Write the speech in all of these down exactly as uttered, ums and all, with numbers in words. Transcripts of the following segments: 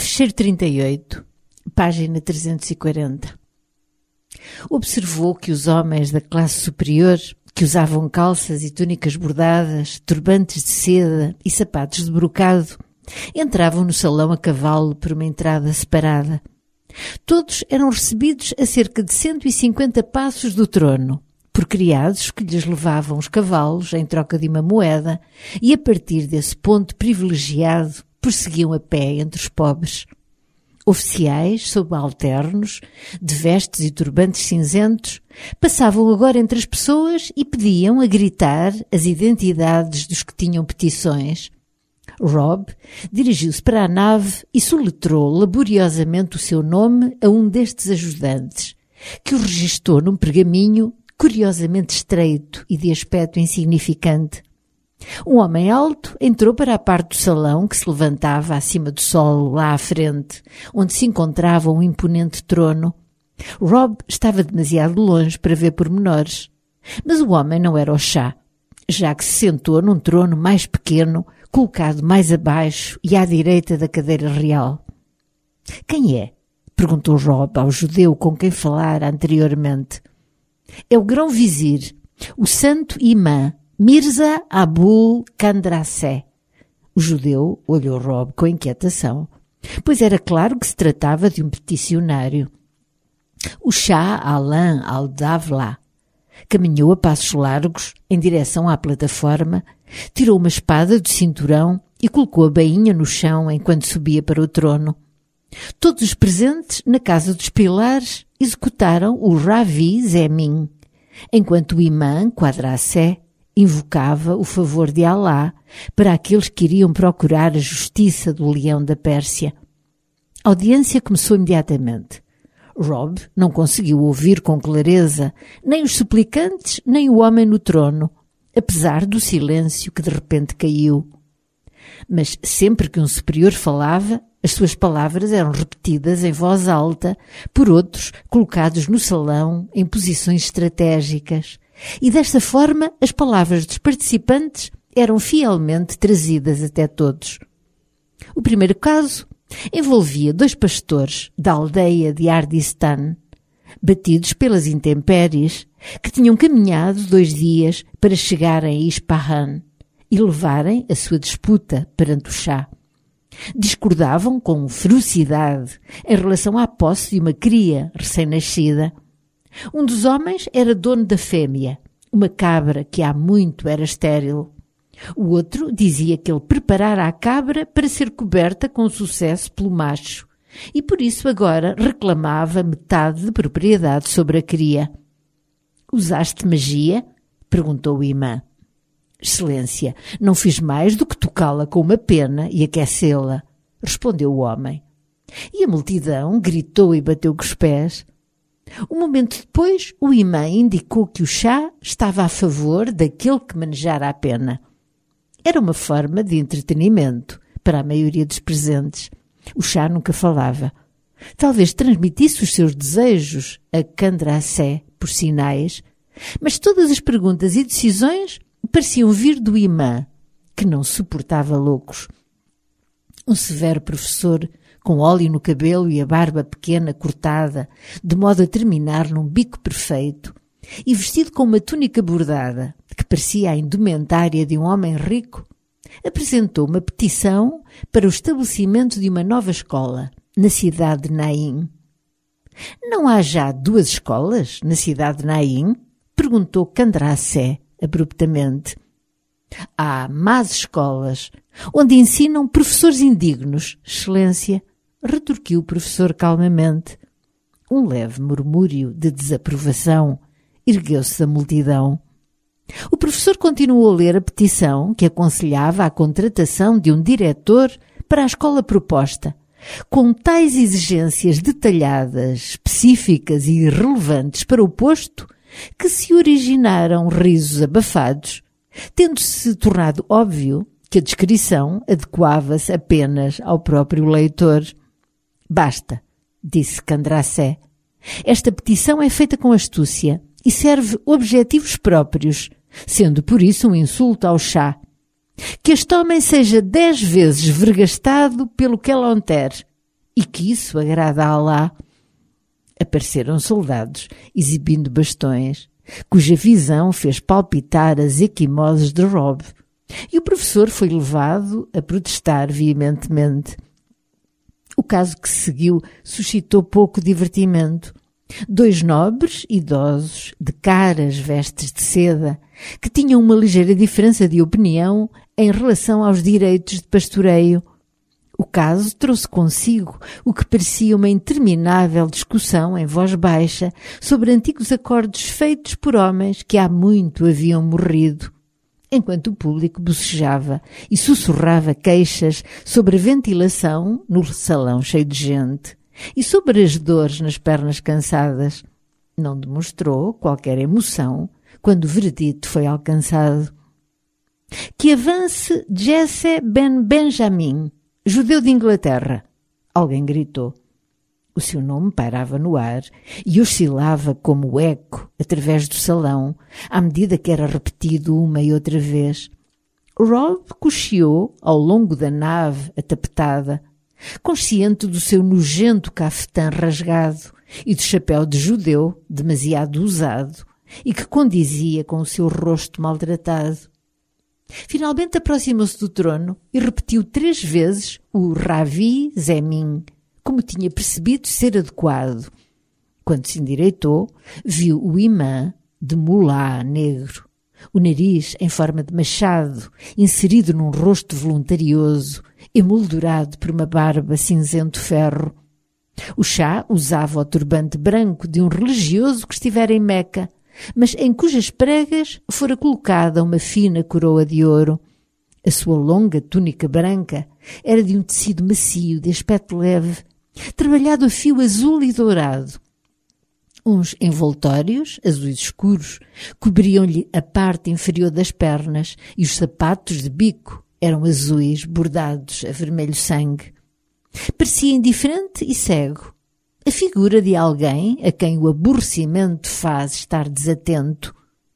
Fecheiro trinta e oito, página trezentos e quarenta. Observou que os homens da classe superior, que usavam calças e túnicas bordadas, turbantes de seda e sapatos de brocado, entravam no salão a cavalo por uma entrada separada. Todos eram recebidos a cerca de cento e cinquenta passos do trono, por criados que lhes levavam os cavalos em troca de uma moeda, e a partir desse ponto privilegiado prosseguiam a pé entre os pobres. Oficiais, subalternos, de vestes e turbantes cinzentos, passavam agora entre as pessoas e pediam a gritar as identidades dos que tinham petições. Rob dirigiu-se para a nave e soletrou laboriosamente o seu nome a um destes ajudantes, que o registou num pergaminho curiosamente estreito e de aspecto insignificante. Um homem alto entrou para a parte do salão que se levantava acima do solo, lá à frente, onde se encontrava um imponente trono. Rob estava demasiado longe para ver pormenores, mas o homem não era o chá, já que se sentou num trono mais pequeno, colocado mais abaixo e à direita da cadeira real. — Quem é? — perguntou Rob ao judeu com quem falara anteriormente. — É o grão-vizir, o santo imã, Mirza Abul Kandraseh. O judeu olhou Rob com inquietação, pois era claro que se tratava de um peticionário. O Shah Alam al-Dawla caminhou a passos largos em direção à plataforma, tirou uma espada do cinturão e colocou a bainha no chão enquanto subia para o trono. Todos os presentes na Casa dos Pilares executaram o Ravi Zemin, enquanto o imã Quadrasé invocava o favor de Alá para aqueles que iriam procurar a justiça do leão da Pérsia. A audiência começou imediatamente. Rob não conseguiu ouvir com clareza nem os suplicantes nem o homem no trono, apesar do silêncio que de repente caiu. Mas sempre que um superior falava, as suas palavras eram repetidas em voz alta por outros colocados no salão em posições estratégicas, e desta forma as palavras dos participantes eram fielmente trazidas até todos. O primeiro caso envolvia dois pastores da aldeia de Ardistan, batidos pelas intempéries, que tinham caminhado dois dias para chegarem a Ispahan e levarem a sua disputa perante o chá. Discordavam com ferocidade em relação à posse de uma cria recém-nascida. Um dos homens era dono da fêmea, uma cabra que há muito era estéril. O outro dizia que ele preparara a cabra para ser coberta com sucesso pelo macho, e por isso agora reclamava metade de propriedade sobre a cria. — Usaste magia? — perguntou o imã. — Excelência, não fiz mais do que tocá-la com uma pena e aquecê-la — respondeu o homem. E a multidão gritou e bateu com os pés. Um momento depois, o imã indicou que o chá estava a favor daquele que manejara a pena. Era uma forma de entretenimento para a maioria dos presentes. O chá nunca falava. Talvez transmitisse os seus desejos a Kandrasé por sinais, mas todas as perguntas e decisões pareciam vir do imã, que não suportava loucos. Um severo professor, com óleo no cabelo e a barba pequena cortada, de modo a terminar num bico perfeito, e vestido com uma túnica bordada, que parecia a indumentária de um homem rico, apresentou uma petição para o estabelecimento de uma nova escola, na cidade de Naim. — Não há já duas escolas na cidade de Naim? — perguntou Kandrasé abruptamente. — Há más escolas, onde ensinam professores indignos, excelência — retorquiu o professor calmamente. Um leve murmúrio de desaprovação ergueu-se da multidão. O professor continuou a ler a petição que aconselhava a contratação de um diretor para a escola proposta, com tais exigências detalhadas, específicas e relevantes para o posto, que se originaram risos abafados, tendo-se tornado óbvio que a descrição adequava-se apenas ao próprio leitor. — Basta, disse Kandrasé. Esta petição é feita com astúcia e serve objetivos próprios, sendo por isso um insulto ao chá. Que este homem seja dez vezes vergastado pelo Kelonter, e que isso agrada a Alá. Apareceram soldados exibindo bastões, cuja visão fez palpitar as equimoses de Rob, e o professor foi levado a protestar veementemente. O caso que se seguiu suscitou pouco divertimento. Dois nobres idosos, de caras vestes de seda, que tinham uma ligeira diferença de opinião em relação aos direitos de pastoreio. O caso trouxe consigo o que parecia uma interminável discussão em voz baixa sobre antigos acordos feitos por homens que há muito haviam morrido, enquanto o público bocejava e sussurrava queixas sobre a ventilação no salão cheio de gente e sobre as dores nas pernas cansadas. Não demonstrou qualquer emoção quando o veredito foi alcançado. Que avance Jesse Ben Benjamin, judeu de Inglaterra, alguém gritou. O seu nome pairava no ar e oscilava como eco através do salão, à medida que era repetido uma e outra vez. Rob cocheou ao longo da nave atapetada, consciente do seu nojento cafetã rasgado e do chapéu de judeu demasiado usado e que condizia com o seu rosto maltratado. Finalmente aproximou-se do trono e repetiu três vezes o Ravi Zemin, como tinha percebido ser adequado. Quando se endireitou, viu o imã de mulá negro, o nariz em forma de machado, inserido num rosto voluntarioso, emoldurado por uma barba cinzento ferro. O chá usava o turbante branco de um religioso que estivera em Meca, mas em cujas pregas fora colocada uma fina coroa de ouro. A sua longa túnica branca era de um tecido macio, de aspecto leve, trabalhado a fio azul e dourado. Uns envoltórios, azuis escuros, cobriam-lhe a parte inferior das pernas e os sapatos de bico eram azuis, bordados a vermelho sangue. Parecia indiferente e cego, a figura de alguém a quem o aborrecimento faz estar desatento.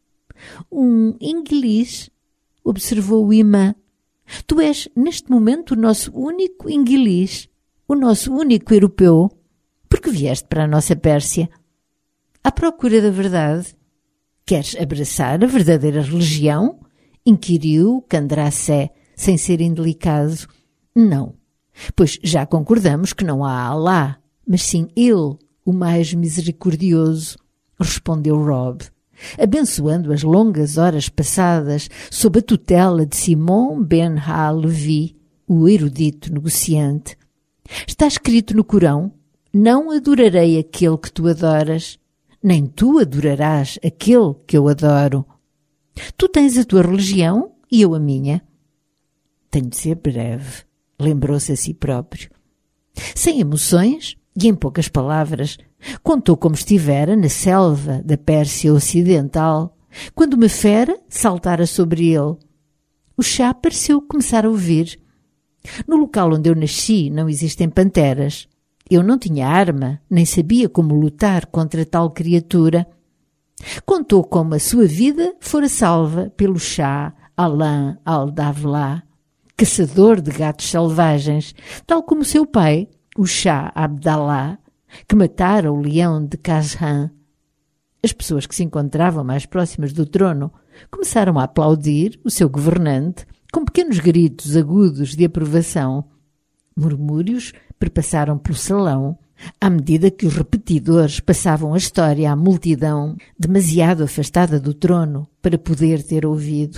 Um inglês, observou o imã. Tu és, neste momento, o nosso único inglês, o nosso único europeu, porque vieste para a nossa Pérsia. À procura da verdade. Queres abraçar a verdadeira religião? Inquiriu Candracé, sem ser indelicado. Não, pois já concordamos que não há Alá, mas sim Ele, o mais misericordioso, respondeu Rob, abençoando as longas horas passadas sob a tutela de Simon Ben Ha-Levi, o erudito negociante. Está escrito no Corão: não adorarei aquele que tu adoras, nem tu adorarás aquele que eu adoro. Tu tens a tua religião e eu a minha. Tenho de ser breve, lembrou-se a si próprio. Sem emoções e em poucas palavras, contou como estivera na selva da Pérsia Ocidental, quando uma fera saltara sobre ele. O chá pareceu começar a ouvir. No local onde eu nasci não existem panteras. Eu não tinha arma, nem sabia como lutar contra tal criatura. Contou como a sua vida fora salva pelo chá Alain al-Davla, caçador de gatos selvagens, tal como seu pai, o chá Abdallah, que matara o leão de Qazhan. As pessoas que se encontravam mais próximas do trono começaram a aplaudir o seu governante com pequenos gritos agudos de aprovação. Murmúrios perpassaram pelo salão, à medida que os repetidores passavam a história à multidão demasiado afastada do trono para poder ter ouvido.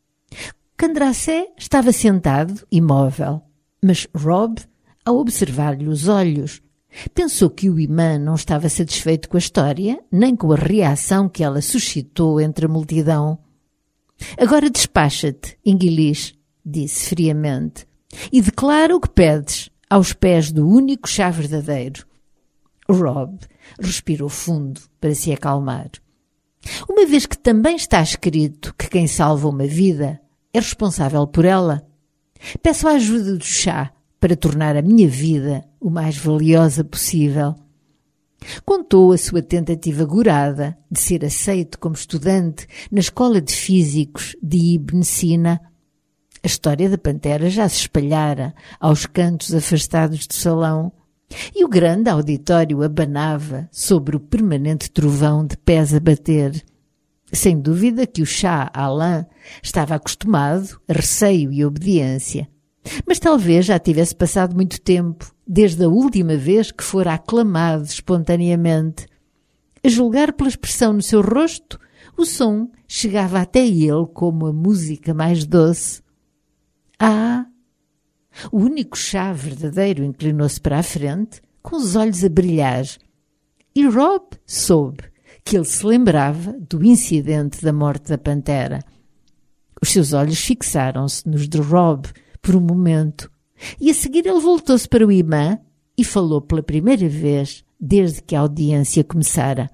Candracé estava sentado, imóvel, mas Rob, ao observar-lhe os olhos, pensou que o imã não estava satisfeito com a história, nem com a reação que ela suscitou entre a multidão. Agora despacha-te, inglês, disse friamente, e declara o que pedes aos pés do único chá verdadeiro. Rob respirou fundo para se acalmar. Uma vez que também está escrito que quem salva uma vida é responsável por ela, peço a ajuda do chá para tornar a minha vida o mais valiosa possível. Contou a sua tentativa gorada de ser aceito como estudante na Escola de Físicos de Ibn Sina. A história da pantera já se espalhara aos cantos afastados do salão. E o grande auditório abanava sobre o permanente trovão de pés a bater. Sem dúvida que o Shah Alam estava acostumado a receio e obediência. Mas talvez já tivesse passado muito tempo, desde a última vez que fora aclamado espontaneamente. A julgar pela expressão no seu rosto, o som chegava até ele como a música mais doce. Ah! O único Shah verdadeiro inclinou-se para a frente, com os olhos a brilhar. E Rob soube que ele se lembrava do incidente da morte da pantera. Os seus olhos fixaram-se nos de Rob por um momento, e a seguir ele voltou-se para o imã e falou pela primeira vez desde que a audiência começara.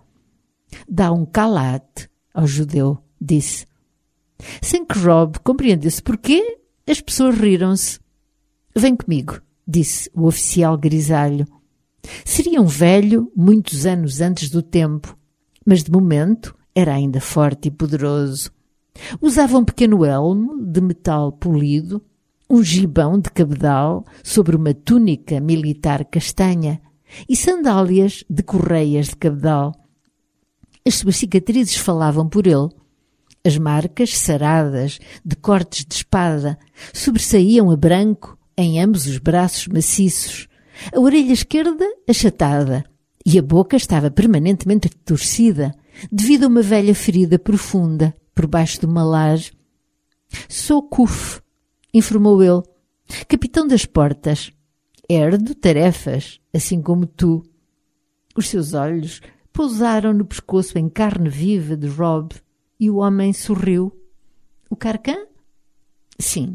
Dá um calat ao judeu, disse. Sem que Rob compreendesse porquê, as pessoas riram-se. Vem comigo, disse o oficial grisalho. Seria um velho muitos anos antes do tempo, mas de momento era ainda forte e poderoso. Usava um pequeno elmo de metal polido, um gibão de cabedal sobre uma túnica militar castanha e sandálias de correias de cabedal. As suas cicatrizes falavam por ele. As marcas saradas de cortes de espada sobressaíam a branco em ambos os braços maciços, a orelha esquerda achatada e a boca estava permanentemente torcida devido a uma velha ferida profunda por baixo do malar. Sou Kuf, informou ele, capitão das portas. Herdo tarefas, assim como tu. Os seus olhos pousaram no pescoço em carne viva de Rob e o homem sorriu. O Carcã? Sim.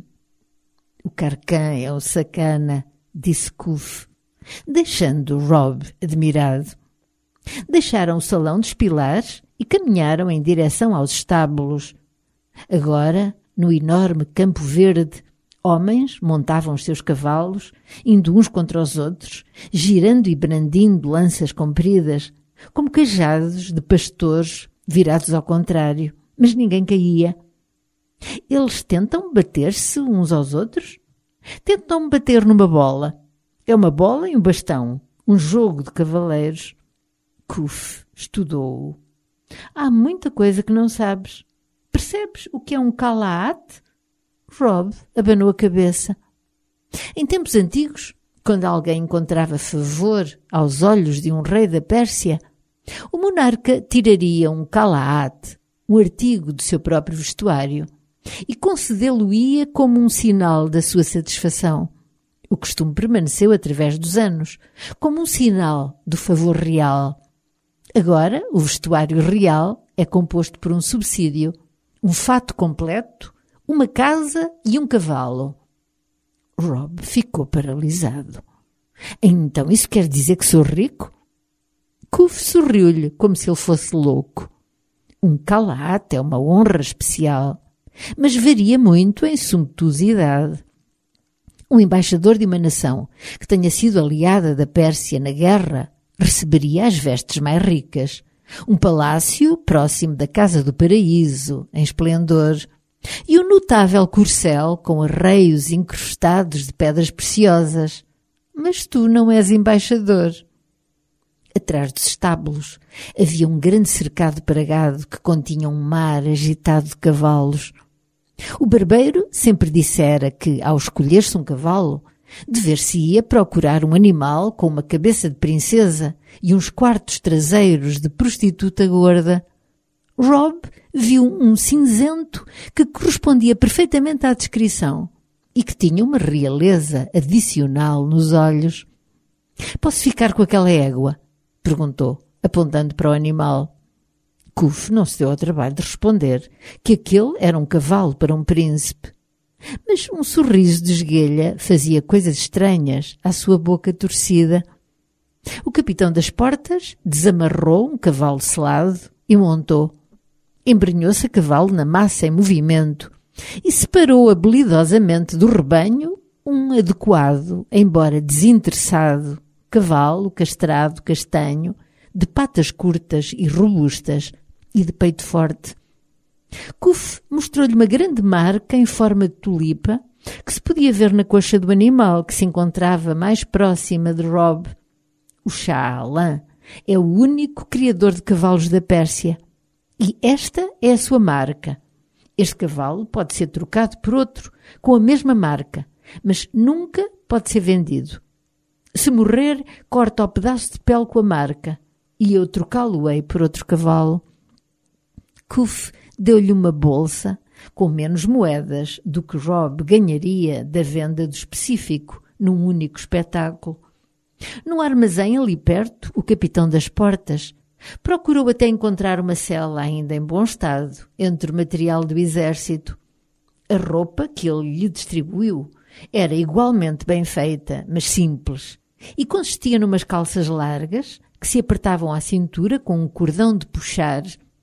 O Carcã é um sacana, disse Kuf, deixando Rob admirado. Deixaram o salão dos pilares e caminharam em direção aos estábulos. Agora, no enorme campo verde, homens montavam os seus cavalos, indo uns contra os outros, girando e brandindo lanças compridas, como cajados de pastores virados ao contrário, mas ninguém caía. Eles tentam bater-se uns aos outros? Tentam bater numa bola. É uma bola e um bastão, um jogo de cavaleiros. Kuf estudou-o. Há muita coisa que não sabes. Percebes o que é um calaat? Rob abanou a cabeça. Em tempos antigos, quando alguém encontrava favor aos olhos de um rei da Pérsia, o monarca tiraria um calaat, um artigo do seu próprio vestuário, e concedê-lo-ia como um sinal da sua satisfação. O costume permaneceu através dos anos, como um sinal do favor real. Agora, o vestuário real é composto por um subsídio, um fato completo, uma casa e um cavalo. Rob ficou paralisado. Então isso quer dizer que sou rico? Kuf sorriu-lhe como se ele fosse louco. Um calaat é uma honra especial, mas varia muito em sumptuosidade. Um embaixador de uma nação que tenha sido aliada da Pérsia na guerra receberia as vestes mais ricas. Um palácio próximo da Casa do Paraíso, em esplendor, e um notável corcel com arreios incrustados de pedras preciosas. Mas tu não és embaixador. Atrás dos estábulos havia um grande cercado para gado que continha um mar agitado de cavalos. O barbeiro sempre dissera que, ao escolher-se um cavalo, dever-se-ia procurar um animal com uma cabeça de princesa e uns quartos traseiros de prostituta gorda. Rob viu um cinzento que correspondia perfeitamente à descrição e que tinha uma realeza adicional nos olhos. — Posso ficar com aquela égua? — perguntou, apontando para o animal. Kuf não se deu ao trabalho de responder que aquele era um cavalo para um príncipe. Mas um sorriso de esguelha fazia coisas estranhas à sua boca torcida. O capitão das portas desamarrou um cavalo selado e montou. Embrenhou-se a cavalo na massa em movimento e separou habilidosamente do rebanho um adequado, embora desinteressado, cavalo castrado castanho, de patas curtas e robustas e de peito forte. Kuf mostrou-lhe uma grande marca em forma de tulipa que se podia ver na coxa do animal que se encontrava mais próxima de Rob. o Shah Alam, é o único criador de cavalos da Pérsia. E esta é a sua marca. Este cavalo pode ser trocado por outro, com a mesma marca, mas nunca pode ser vendido. Se morrer, corta o pedaço de pele com a marca, e eu trocá-lo-ei por outro cavalo. Kuf deu-lhe uma bolsa com menos moedas do que Rob ganharia da venda do específico num único espetáculo. No armazém ali perto, o capitão das portas procurou até encontrar uma cela ainda em bom estado entre o material do exército. A roupa que ele lhe distribuiu era igualmente bem feita, mas simples, e consistia numas calças largas que se apertavam à cintura com um cordão de puxar,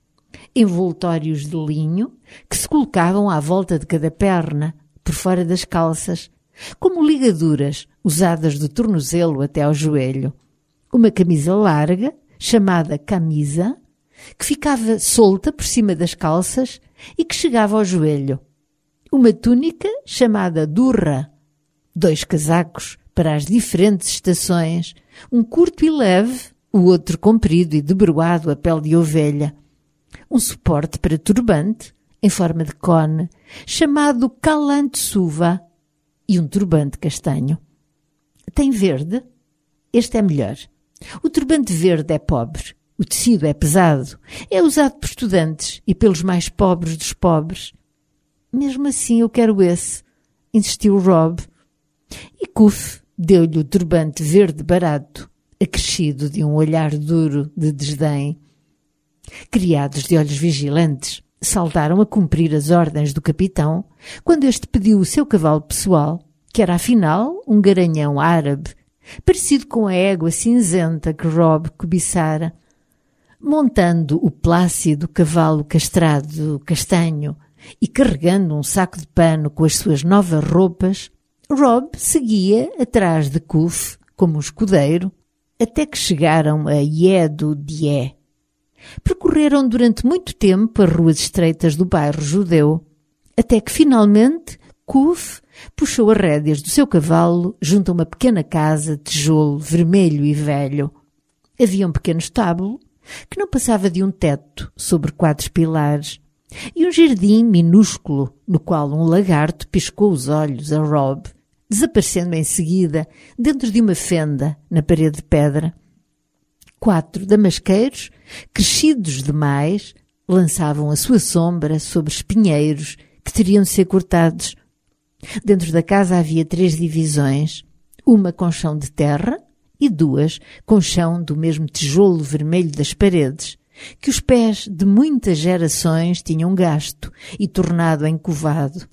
envoltórios de linho que se colocavam à volta de cada perna, por fora das calças, como ligaduras usadas do tornozelo até ao joelho. Uma camisa larga, chamada camisa, que ficava solta por cima das calças e que chegava ao joelho. Uma túnica chamada durra, dois casacos para as diferentes estações, um curto e leve, o outro comprido e debruado a pele de ovelha, um suporte para turbante, em forma de cone, chamado calante suva, e um turbante castanho. Tem verde? Este é melhor. O turbante verde é pobre, o tecido é pesado, é usado por estudantes e pelos mais pobres dos pobres. Mesmo assim eu quero esse, insistiu Rob. E Kuf deu-lhe o turbante verde barato, acrescido de um olhar duro de desdém. Criados de olhos vigilantes saltaram a cumprir as ordens do capitão quando este pediu o seu cavalo pessoal, que era afinal um garanhão árabe, parecido com a égua cinzenta que Rob cobiçara. Montando o plácido cavalo castrado castanho e carregando um saco de pano com as suas novas roupas, Rob seguia atrás de Kuf como um escudeiro, até que chegaram a Yedo-Dié. Percorreram durante muito tempo as ruas estreitas do bairro judeu, até que finalmente Kuf puxou as rédeas do seu cavalo junto a uma pequena casa de tijolo vermelho e velho. Havia um pequeno estábulo que não passava de um teto sobre quatro pilares e um jardim minúsculo no qual um lagarto piscou os olhos a Rob, desaparecendo em seguida dentro de uma fenda na parede de pedra. Quatro damasqueiros, crescidos demais, lançavam a sua sombra sobre espinheiros que teriam de ser cortados. Dentro da casa havia três divisões, uma com chão de terra e duas com chão do mesmo tijolo vermelho das paredes, que os pés de muitas gerações tinham gasto e tornado encovado.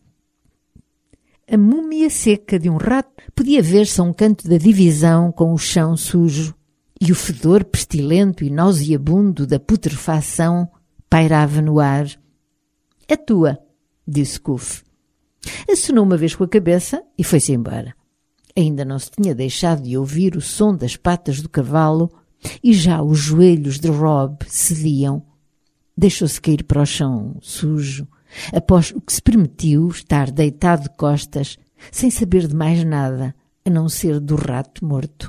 A múmia seca de um rato podia ver-se a um canto da divisão com o chão sujo, e o fedor pestilento e nauseabundo da putrefação pairava no ar. — É tua, disse Kuf. Acenou uma vez com a cabeça e foi-se embora. Ainda não se tinha deixado de ouvir o som das patas do cavalo e já os joelhos de Rob cediam. Deixou-se cair para o chão sujo, após o que se permitiu estar deitado de costas, sem saber de mais nada, a não ser do rato morto.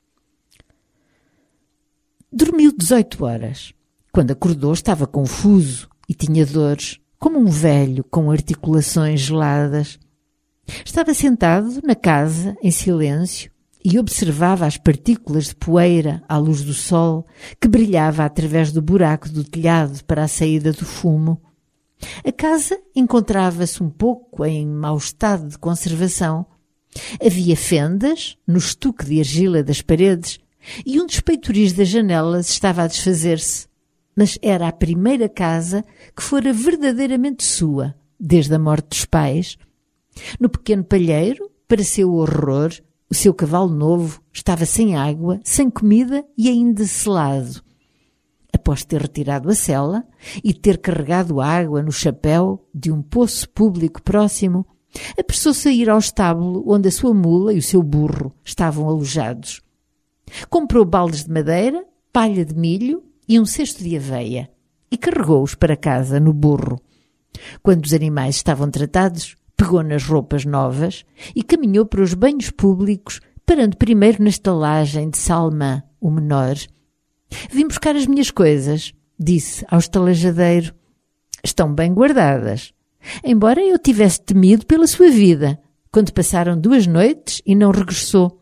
Dormiu dezoito horas. Quando acordou estava confuso e tinha dores, como um velho com articulações geladas. Estava sentado na casa, em silêncio, e observava as partículas de poeira à luz do sol que brilhava através do buraco do telhado para a saída do fumo. A casa encontrava-se um pouco em mau estado de conservação. Havia fendas no estuque de argila das paredes e um dos peitoris das janelas estava a desfazer-se. Mas era a primeira casa que fora verdadeiramente sua, desde a morte dos pais. No pequeno palheiro, para seu horror, o seu cavalo novo estava sem água, sem comida e ainda selado. Após ter retirado a sela e ter carregado água no chapéu de um poço público próximo, apressou-se a ir ao estábulo onde a sua mula e o seu burro estavam alojados. Comprou baldes de madeira, palha de milho e um cesto de aveia e carregou-os para casa no burro. Quando os animais estavam tratados, pegou nas roupas novas e caminhou para os banhos públicos, parando primeiro na estalagem de Salmã, o menor. Vim buscar as minhas coisas, disse ao estalajadeiro. Estão bem guardadas, embora eu tivesse temido pela sua vida, quando passaram duas noites e não regressou.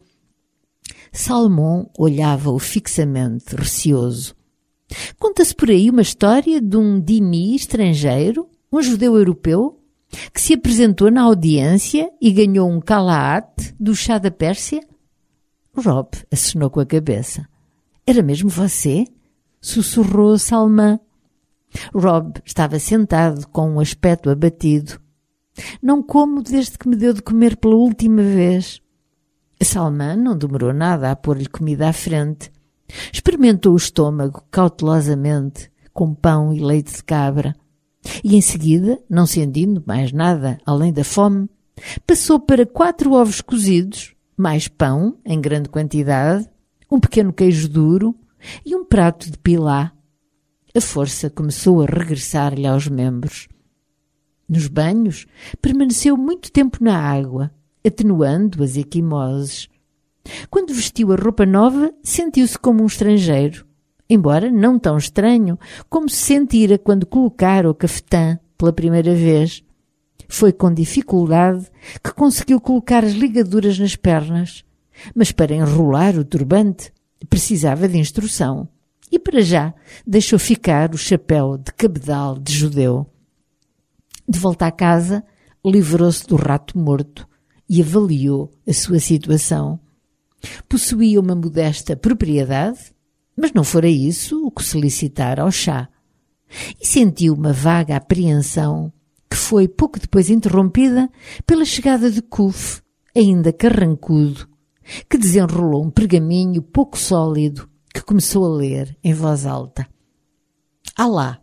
Salmão olhava-o fixamente, receoso. Conta-se por aí uma história de um dhimmi estrangeiro, um judeu europeu, que se apresentou na audiência e ganhou um kalaat do chá da Pérsia? Rob acenou com a cabeça. Era mesmo você? Sussurrou Salmão. Rob estava sentado com um aspecto abatido. Não como desde que me deu de comer pela última vez. Salmão não demorou nada a pôr-lhe comida à frente. Experimentou o estômago cautelosamente, com pão e leite de cabra. E em seguida, não sentindo mais nada além da fome, passou para quatro ovos cozidos, mais pão em grande quantidade, um pequeno queijo duro e um prato de pilá. A força começou a regressar-lhe aos membros. Nos banhos, permaneceu muito tempo na água, atenuando as equimoses. Quando vestiu a roupa nova, sentiu-se como um estrangeiro, embora não tão estranho como se sentira quando colocara o cafetã pela primeira vez. Foi com dificuldade que conseguiu colocar as ligaduras nas pernas, mas para enrolar o turbante precisava de instrução e para já deixou ficar o chapéu de cabedal de judeu. De volta à casa, livrou-se do rato morto e avaliou a sua situação. Possuía uma modesta propriedade, mas não fora isso o que se licitara ao chá. E sentiu uma vaga apreensão que foi pouco depois interrompida pela chegada de Kuf, ainda carrancudo, que desenrolou um pergaminho pouco sólido que começou a ler em voz alta. Alá!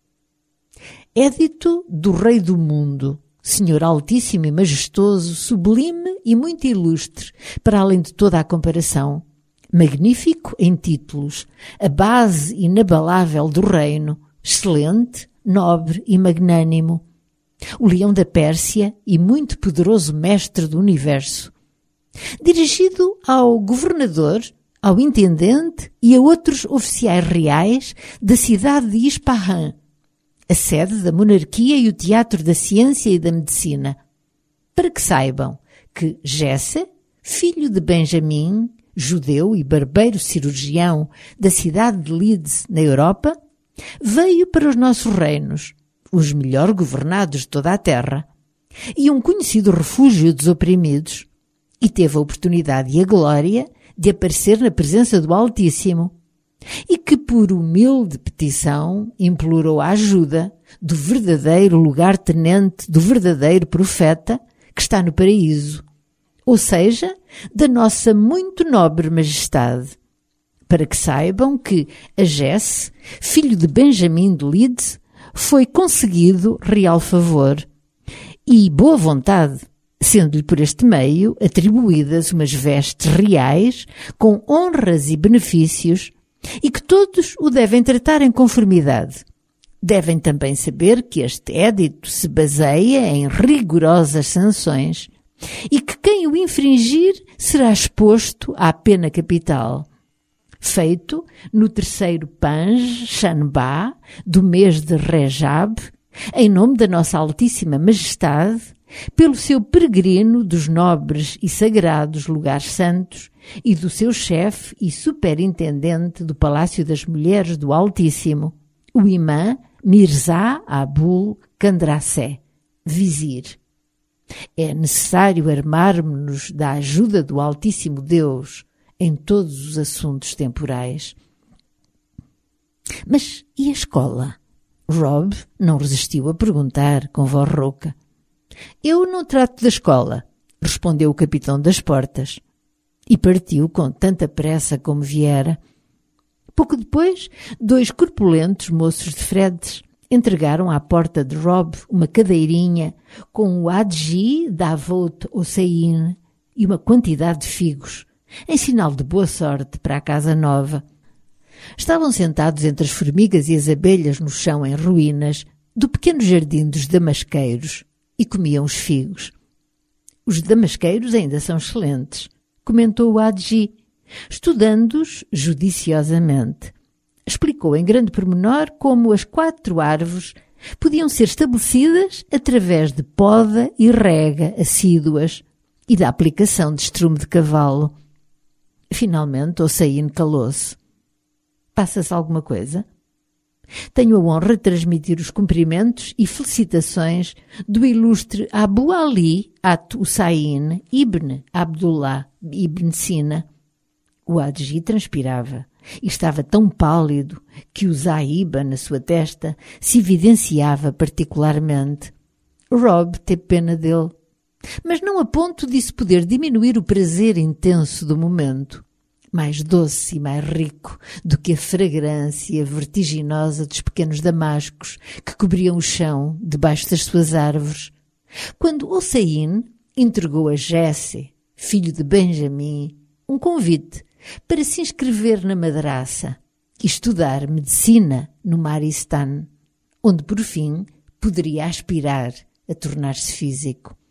Édito do Rei do Mundo, Senhor altíssimo e majestoso, sublime e muito ilustre, para além de toda a comparação, magnífico em títulos, a base inabalável do reino, excelente, nobre e magnânimo, o leão da Pérsia e muito poderoso mestre do universo, dirigido ao governador, ao intendente e a outros oficiais reais da cidade de Ispahan, a sede da monarquia e o teatro da ciência e da medicina, para que saibam que Jesse, filho de Benjamim, judeu e barbeiro cirurgião da cidade de Leeds, na Europa, veio para os nossos reinos, os melhor governados de toda a terra, e um conhecido refúgio dos oprimidos, e teve a oportunidade e a glória de aparecer na presença do Altíssimo, e que por humilde petição implorou a ajuda do verdadeiro lugar-tenente do verdadeiro profeta que está no paraíso, ou seja, da nossa muito nobre majestade, para que saibam que a Jesse, filho de Benjamim de Leeds, foi conseguido real favor e boa vontade, sendo-lhe por este meio atribuídas umas vestes reais com honras e benefícios, e que todos o devem tratar em conformidade. Devem também saber que este édito se baseia em rigorosas sanções e que quem o infringir será exposto à pena capital. Feito no terceiro Panj Shanbá do mês de Rejab, em nome da nossa Altíssima Majestade, pelo seu peregrino dos nobres e sagrados lugares santos e do seu chefe e superintendente do Palácio das Mulheres do Altíssimo, o imã Mirza Abul Kandrassé, vizir. É necessário armarmos-nos da ajuda do Altíssimo Deus em todos os assuntos temporais. Mas e a escola? Rob não resistiu a perguntar com voz rouca. Eu não trato da escola, respondeu o capitão das portas, e partiu com tanta pressa como viera. Pouco depois, dois corpulentos moços de fredes entregaram à porta de Rob uma cadeirinha com o Adji Davot Hossein e uma quantidade de figos, em sinal de boa sorte para a casa nova. Estavam sentados entre as formigas e as abelhas no chão em ruínas do pequeno jardim dos damasqueiros e comiam os figos. Os damasqueiros ainda são excelentes, comentou o Adji, Estudando-os judiciosamente, explicou em grande pormenor como as quatro árvores podiam ser estabelecidas através de poda e rega assíduas e da aplicação de estrume de cavalo. Finalmente, Hossein calou-se. Passa-se alguma coisa? Tenho a honra de transmitir os cumprimentos e felicitações do ilustre Abu Ali At-Hussain ibn Abdullah ibn Sina. O Adji transpirava e estava tão pálido que o zaíba na sua testa se evidenciava particularmente. Rob teve pena dele, mas não a ponto disso poder diminuir o prazer intenso do momento, mais doce e mais rico do que a fragrância vertiginosa dos pequenos damascos que cobriam o chão debaixo das suas árvores, quando Hossein entregou a Jesse, filho de Benjamim, um convite para se inscrever na madraça e estudar medicina no Maristan, onde por fim poderia aspirar a tornar-se físico.